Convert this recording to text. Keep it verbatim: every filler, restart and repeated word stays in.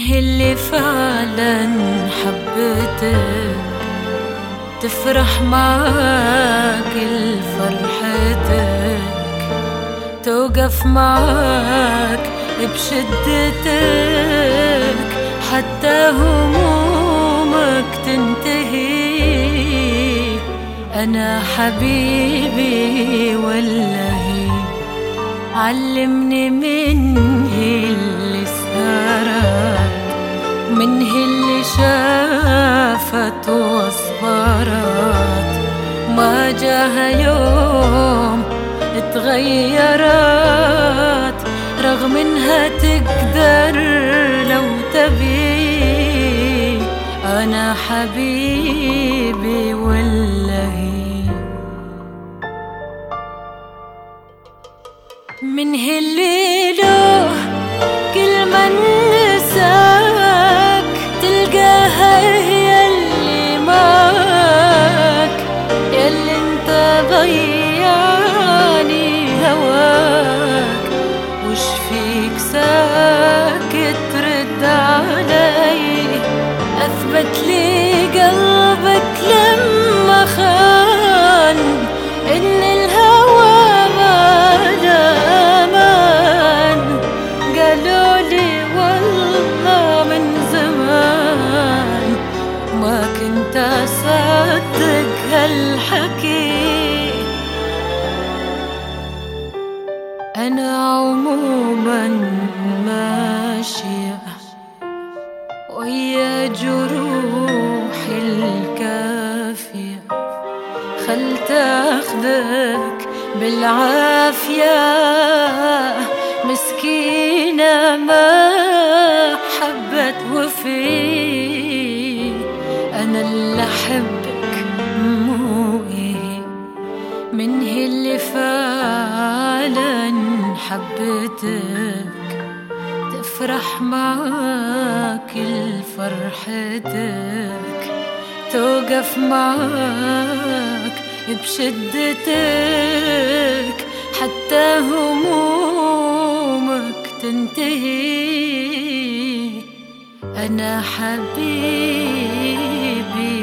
اللي فعلا حبتك تفرح معاك الفرحتك، توقف معاك بشدتك حتى همومك تنتهي. أنا حبيبي والله علمني من هي اللي سهرت، من هي اللي شافت واصبرت، ما جاها يوم اتغيرت، رغم انها تقدر لو تبي. أنا حبيبي والله من هي اللي له كل ما نساك تلقاها هي اللي معاك، ياللي انت ضيعني هواك، وش فيك ساكت ترد علي؟ أثبت لي قلبك لما خان إن الهوى ما له أمان. قالوا لي والله من زمان ما كنت أصدق هالحكي. أنا عموما ماشية ويا جروحي الكافية، خلت أخذك بالعافية، مسكينة ما حبت وفي. أنا اللي أحبك مو إيه، من هي اللي فعلا حبتك تفرح معاك الفرحتك، توقف معاك بشدتك حتى همومك تنتهي. أنا حبيبي